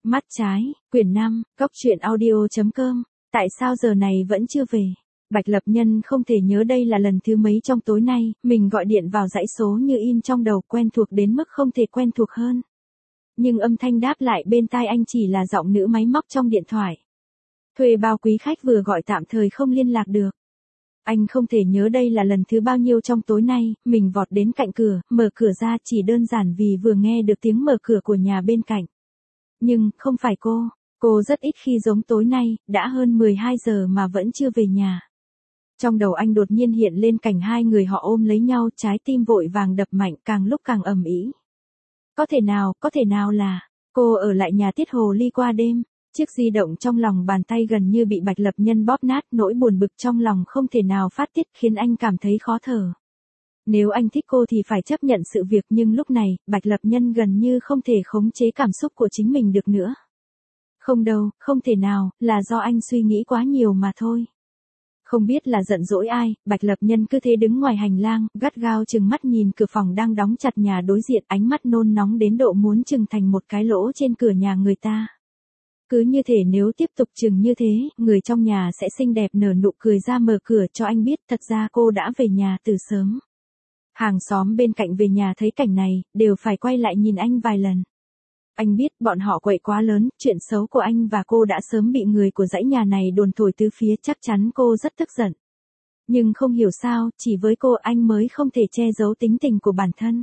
Mắt trái, quyển 5, góc truyện audio.com. Tại sao giờ này vẫn chưa về? Bạch Lập Nhân không thể nhớ đây là lần thứ mấy trong tối nay, mình gọi điện vào dãy số như in trong đầu, quen thuộc đến mức không thể quen thuộc hơn. Nhưng âm thanh đáp lại bên tai anh chỉ là giọng nữ máy móc trong điện thoại. Thuê bao quý khách vừa gọi tạm thời không liên lạc được. Anh không thể nhớ đây là lần thứ bao nhiêu trong tối nay, mình vọt đến cạnh cửa, mở cửa ra chỉ đơn giản vì vừa nghe được tiếng mở cửa của nhà bên cạnh. Nhưng, không phải cô rất ít khi giống tối nay, đã hơn 12 giờ mà vẫn chưa về nhà. Trong đầu anh đột nhiên hiện lên cảnh hai người họ ôm lấy nhau, trái tim vội vàng đập mạnh, càng lúc càng ầm ĩ. Có thể nào là, cô ở lại nhà Tiết Hồ Ly qua đêm. Chiếc di động trong lòng bàn tay gần như bị Bạch Lập Nhân bóp nát, nỗi buồn bực trong lòng không thể nào phát tiết khiến anh cảm thấy khó thở. Nếu anh thích cô thì phải chấp nhận sự việc, nhưng lúc này, Bạch Lập Nhân gần như không thể khống chế cảm xúc của chính mình được nữa. Không đâu, không thể nào, là do anh suy nghĩ quá nhiều mà thôi. Không biết là giận dỗi ai, Bạch Lập Nhân cứ thế đứng ngoài hành lang, gắt gao trừng mắt nhìn cửa phòng đang đóng chặt nhà đối diện, ánh mắt nôn nóng đến độ muốn trừng thành một cái lỗ trên cửa nhà người ta. Cứ như thể nếu tiếp tục chừng như thế, người trong nhà sẽ xinh đẹp nở nụ cười ra mở cửa cho anh biết thật ra cô đã về nhà từ sớm. Hàng xóm bên cạnh về nhà thấy cảnh này, đều phải quay lại nhìn anh vài lần. Anh biết bọn họ quậy quá lớn, chuyện xấu của anh và cô đã sớm bị người của dãy nhà này đồn thổi tứ phía, chắc chắn cô rất tức giận. Nhưng không hiểu sao, chỉ với cô anh mới không thể che giấu tính tình của bản thân.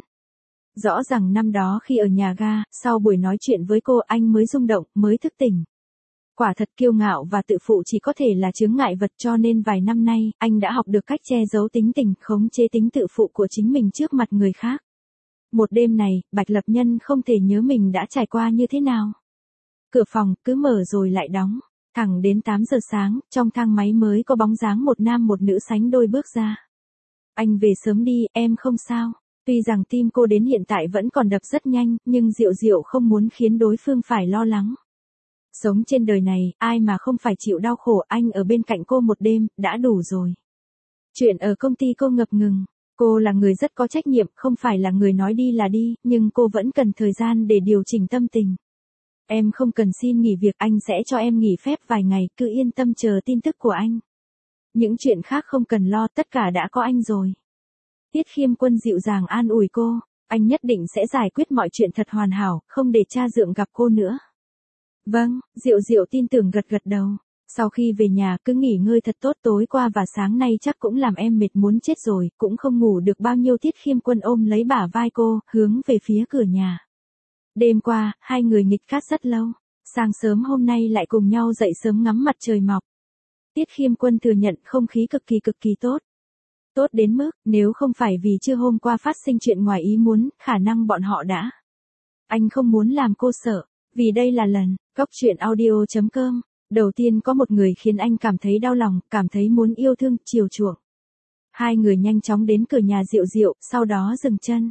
Rõ ràng năm đó khi ở nhà ga, sau buổi nói chuyện với cô anh mới rung động, mới thức tỉnh. Quả thật kiêu ngạo và tự phụ chỉ có thể là chướng ngại vật, cho nên vài năm nay, anh đã học được cách che giấu tính tình, khống chế tính tự phụ của chính mình trước mặt người khác. Một đêm này, Bạch Lập Nhân không thể nhớ mình đã trải qua như thế nào. Cửa phòng cứ mở rồi lại đóng, thẳng đến 8 giờ sáng, trong thang máy mới có bóng dáng một nam một nữ sánh đôi bước ra. Anh về sớm đi, em không sao. Tuy rằng tim cô đến hiện tại vẫn còn đập rất nhanh, nhưng Diệu Diệu không muốn khiến đối phương phải lo lắng. Sống trên đời này, ai mà không phải chịu đau khổ, anh ở bên cạnh cô một đêm, đã đủ rồi. Chuyện ở công ty cô ngập ngừng. Cô là người rất có trách nhiệm, không phải là người nói đi là đi, nhưng cô vẫn cần thời gian để điều chỉnh tâm tình. Em không cần xin nghỉ việc, anh sẽ cho em nghỉ phép vài ngày, cứ yên tâm chờ tin tức của anh. Những chuyện khác không cần lo, tất cả đã có anh rồi. Tiết Khiêm Quân dịu dàng an ủi cô, anh nhất định sẽ giải quyết mọi chuyện thật hoàn hảo, không để cha Dượng gặp cô nữa. Vâng, Diệu Diệu tin tưởng gật gật đầu. Sau khi về nhà cứ nghỉ ngơi thật tốt, tối qua và sáng nay chắc cũng làm em mệt muốn chết rồi, cũng không ngủ được bao nhiêu. Tiết Khiêm Quân ôm lấy bả vai cô, hướng về phía cửa nhà. Đêm qua, hai người nghịch cát rất lâu, sáng sớm hôm nay lại cùng nhau dậy sớm ngắm mặt trời mọc. Tiết Khiêm Quân thừa nhận không khí cực kỳ tốt. Tốt đến mức, nếu không phải vì trưa hôm qua phát sinh chuyện ngoài ý muốn, khả năng bọn họ đã. Anh không muốn làm cô sợ, vì đây là lần, góc truyện audio.com. Đầu tiên có một người khiến anh cảm thấy đau lòng, cảm thấy muốn yêu thương, chiều chuộng. Hai người nhanh chóng đến cửa nhà Diệu Diệu, sau đó dừng chân.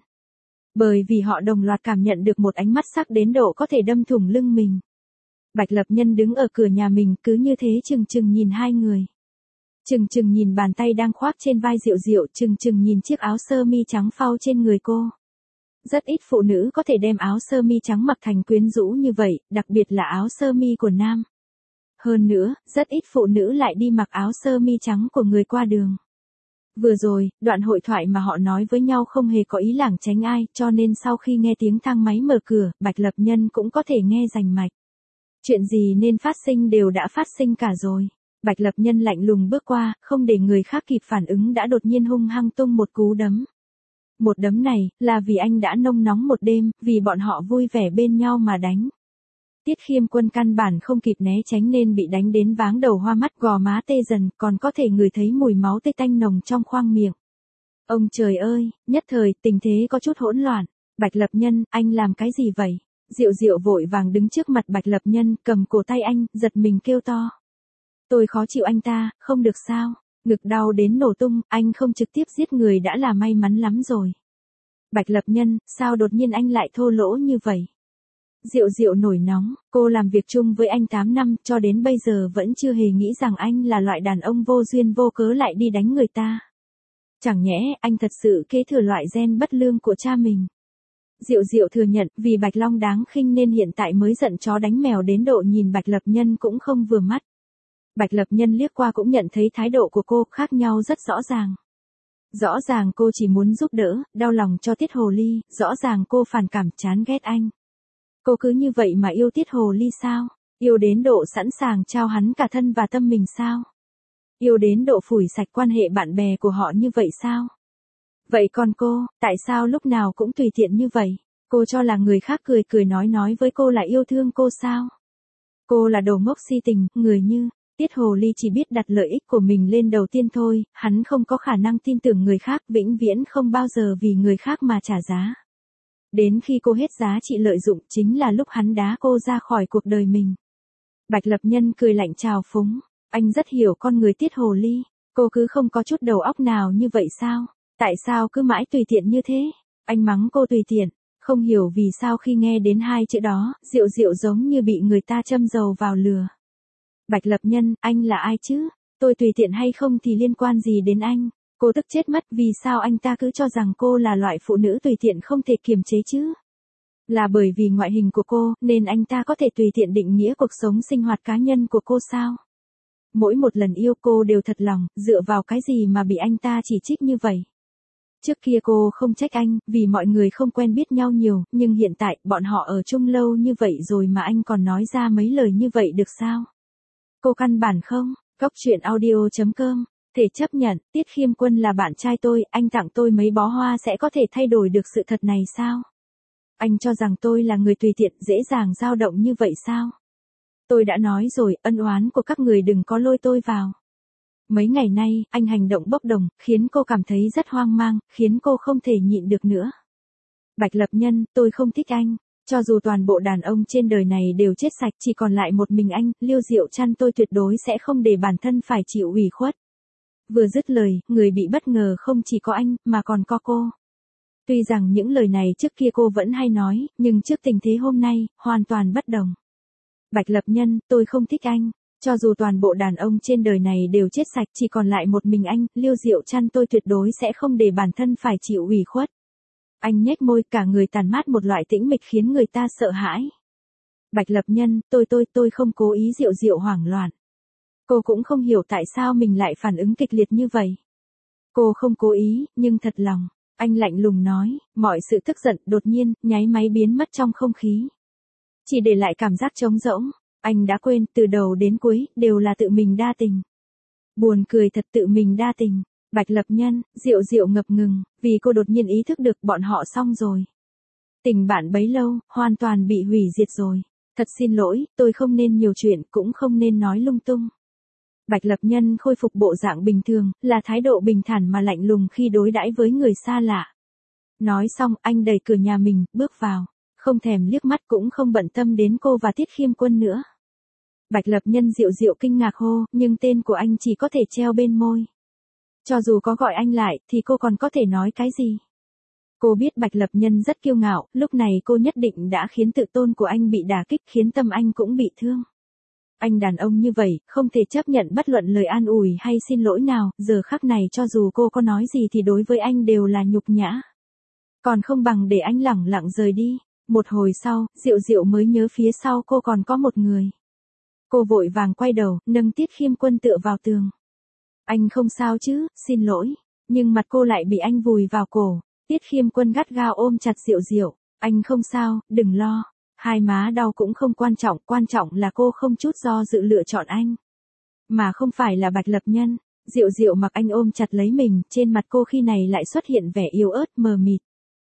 Bởi vì họ đồng loạt cảm nhận được một ánh mắt sắc đến độ có thể đâm thủng lưng mình. Bạch Lập Nhân đứng ở cửa nhà mình cứ như thế chừng nhìn hai người. Chừng nhìn bàn tay đang khoác trên vai Diệu Diệu, chừng nhìn chiếc áo sơ mi trắng phao trên người cô. Rất ít phụ nữ có thể đem áo sơ mi trắng mặc thành quyến rũ như vậy, đặc biệt là áo sơ mi của nam. Hơn nữa, rất ít phụ nữ lại đi mặc áo sơ mi trắng của người qua đường. Vừa rồi, đoạn hội thoại mà họ nói với nhau không hề có ý lảng tránh ai, cho nên sau khi nghe tiếng thang máy mở cửa, Bạch Lập Nhân cũng có thể nghe rành mạch. Chuyện gì nên phát sinh đều đã phát sinh cả rồi. Bạch Lập Nhân lạnh lùng bước qua, không để người khác kịp phản ứng đã đột nhiên hung hăng tung một cú đấm. Một đấm này, là vì anh đã nông nóng một đêm, vì bọn họ vui vẻ bên nhau mà đánh. Tiết Khiêm Quân căn bản không kịp né tránh nên bị đánh đến váng đầu hoa mắt, gò má tê dần, còn có thể ngửi thấy mùi máu tươi tanh nồng trong khoang miệng. Ông trời ơi, nhất thời, tình thế có chút hỗn loạn. Bạch Lập Nhân, anh làm cái gì vậy? Diệu Diệu vội vàng đứng trước mặt Bạch Lập Nhân, cầm cổ tay anh, giật mình kêu to. Tôi khó chịu anh ta, không được sao? Ngực đau đến nổ tung, anh không trực tiếp giết người đã là may mắn lắm rồi. Bạch Lập Nhân, sao đột nhiên anh lại thô lỗ như vậy? Diệu Diệu nổi nóng, cô làm việc chung với anh 8 năm, cho đến bây giờ vẫn chưa hề nghĩ rằng anh là loại đàn ông vô duyên vô cớ lại đi đánh người ta. Chẳng nhẽ, anh thật sự kế thừa loại gen bất lương của cha mình. Diệu Diệu thừa nhận, vì Bạch Long đáng khinh nên hiện tại mới giận chó đánh mèo đến độ nhìn Bạch Lập Nhân cũng không vừa mắt. Bạch Lập Nhân liếc qua cũng nhận thấy thái độ của cô khác nhau rất rõ ràng. Rõ ràng cô chỉ muốn giúp đỡ, đau lòng cho Tiết Hồ Ly, rõ ràng cô phản cảm chán ghét anh. Cô cứ như vậy mà yêu Tiết Hồ Ly sao? Yêu đến độ sẵn sàng trao hắn cả thân và tâm mình sao? Yêu đến độ phủi sạch quan hệ bạn bè của họ như vậy sao? Vậy còn cô, tại sao lúc nào cũng tùy tiện như vậy? Cô cho là người khác cười cười nói với cô là yêu thương cô sao? Cô là đồ ngốc si tình, người như Tiết Hồ Ly chỉ biết đặt lợi ích của mình lên đầu tiên thôi, hắn không có khả năng tin tưởng người khác, vĩnh viễn không bao giờ vì người khác mà trả giá. Đến khi cô hết giá trị lợi dụng chính là lúc hắn đá cô ra khỏi cuộc đời mình. Bạch Lập Nhân cười lạnh trào phúng, anh rất hiểu con người Tiết Hồ Ly, cô cứ không có chút đầu óc nào như vậy sao? Tại sao cứ mãi tùy tiện như thế? Anh mắng cô tùy tiện, không hiểu vì sao khi nghe đến hai chữ đó, Diệu Diệu giống như bị người ta châm dầu vào lửa. Bạch Lập Nhân, anh là ai chứ? Tôi tùy tiện hay không thì liên quan gì đến anh? Cô tức chết mất, vì sao anh ta cứ cho rằng cô là loại phụ nữ tùy tiện không thể kiềm chế chứ? Là bởi vì ngoại hình của cô, nên anh ta có thể tùy tiện định nghĩa cuộc sống sinh hoạt cá nhân của cô sao? Mỗi một lần yêu cô đều thật lòng, dựa vào cái gì mà bị anh ta chỉ trích như vậy? Trước kia cô không trách anh, vì mọi người không quen biết nhau nhiều, nhưng hiện tại, bọn họ ở chung lâu như vậy rồi mà anh còn nói ra mấy lời như vậy được sao? Cô căn bản không, Cóc Truyện Audio.com, thể chấp nhận, Tiết Khiêm Quân là bạn trai tôi, anh tặng tôi mấy bó hoa sẽ có thể thay đổi được sự thật này sao? Anh cho rằng tôi là người tùy tiện, dễ dàng dao động như vậy sao? Tôi đã nói rồi, ân oán của các người đừng có lôi tôi vào. Mấy ngày nay, anh hành động bốc đồng, khiến cô cảm thấy rất hoang mang, khiến cô không thể nhịn được nữa. Bạch Lập Nhân, tôi không thích anh. Cho dù toàn bộ đàn ông trên đời này đều chết sạch, chỉ còn lại một mình anh, Liêu Diệu Trăn, tôi tuyệt đối sẽ không để bản thân phải chịu ủy khuất. Vừa dứt lời, người bị bất ngờ không chỉ có anh, mà còn có cô. Tuy rằng những lời này trước kia cô vẫn hay nói, nhưng trước tình thế hôm nay, hoàn toàn bất đồng. Bạch Lập Nhân, tôi không thích anh. Cho dù toàn bộ đàn ông trên đời này đều chết sạch, chỉ còn lại một mình anh, Liêu Diệu Trăn, tôi tuyệt đối sẽ không để bản thân phải chịu ủy khuất. Anh nhếch môi, cả người tàn mát một loại tĩnh mịch khiến người ta sợ hãi. Bạch Lập Nhân, tôi không cố ý. Diệu Diệu hoảng loạn. Cô cũng không hiểu tại sao mình lại phản ứng kịch liệt như vậy. Cô không cố ý, nhưng thật lòng. Anh lạnh lùng nói, mọi sự tức giận đột nhiên, nháy máy biến mất trong không khí. Chỉ để lại cảm giác trống rỗng. Anh đã quên, từ đầu đến cuối, đều là tự mình đa tình. Buồn cười thật, tự mình đa tình. Bạch Lập Nhân, Diệu Diệu ngập ngừng, vì cô đột nhiên ý thức được bọn họ xong rồi. Tình bạn bấy lâu, hoàn toàn bị hủy diệt rồi. Thật xin lỗi, tôi không nên nhiều chuyện, cũng không nên nói lung tung. Bạch Lập Nhân khôi phục bộ dạng bình thường, là thái độ bình thản mà lạnh lùng khi đối đãi với người xa lạ. Nói xong, anh đẩy cửa nhà mình, bước vào. Không thèm liếc mắt cũng không bận tâm đến cô và Tiết Khiêm Quân nữa. Bạch Lập Nhân Diệu Diệu kinh ngạc hô, nhưng tên của anh chỉ có thể treo bên môi. Cho dù có gọi anh lại, thì cô còn có thể nói cái gì? Cô biết Bạch Lập Nhân rất kiêu ngạo, lúc này cô nhất định đã khiến tự tôn của anh bị đả kích, khiến tâm anh cũng bị thương. Anh đàn ông như vậy, không thể chấp nhận bất luận lời an ủi hay xin lỗi nào, giờ khắc này cho dù cô có nói gì thì đối với anh đều là nhục nhã. Còn không bằng để anh lẳng lặng rời đi. Một hồi sau, Diệu Diệu mới nhớ phía sau cô còn có một người. Cô vội vàng quay đầu, nâng Tiết Khiêm Quân tựa vào tường. Anh không sao chứ, xin lỗi. Nhưng mặt cô lại bị anh vùi vào cổ. Tiết Khiêm Quân gắt gao ôm chặt Diệu Diệu. Anh không sao, đừng lo. Hai má đau cũng không quan trọng là cô không chút do dự lựa chọn anh. Mà không phải là Bạch Lập Nhân. Diệu Diệu mặc anh ôm chặt lấy mình, trên mặt cô khi này lại xuất hiện vẻ yếu ớt mờ mịt.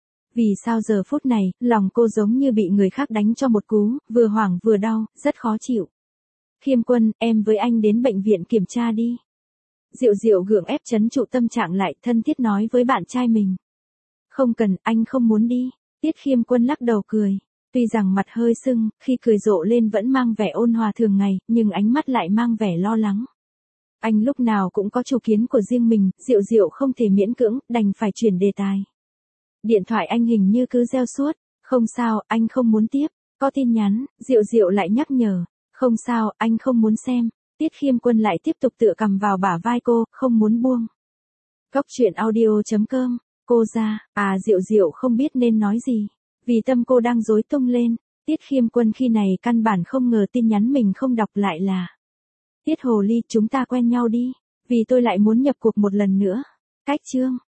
Vì sao giờ phút này, lòng cô giống như bị người khác đánh cho một cú, vừa hoảng vừa đau, rất khó chịu. Khiêm Quân, em với anh đến bệnh viện kiểm tra đi. Diệu Diệu gượng ép trấn trụ tâm trạng lại, thân thiết nói với bạn trai mình. Không cần, anh không muốn đi. Tiết Khiêm Quân lắc đầu cười. Tuy rằng mặt hơi sưng, khi cười rộ lên vẫn mang vẻ ôn hòa thường ngày, nhưng ánh mắt lại mang vẻ lo lắng. Anh lúc nào cũng có chủ kiến của riêng mình, Diệu Diệu không thể miễn cưỡng, đành phải chuyển đề tài. Điện thoại anh hình như cứ reo suốt. Không sao, anh không muốn tiếp. Có tin nhắn, Diệu Diệu lại nhắc nhở. Không sao, anh không muốn xem. Tiết Khiêm Quân lại tiếp tục tựa cằm vào bả vai cô, không muốn buông. Cóc Truyện Audio.com, cô ra, Diệu Diệu không biết nên nói gì. Vì tâm cô đang rối tung lên, Tiết Khiêm Quân khi này căn bản không ngờ tin nhắn mình không đọc lại là: Tiết Hồ Ly, chúng ta quen nhau đi, vì tôi lại muốn nhập cuộc một lần nữa. Cách chương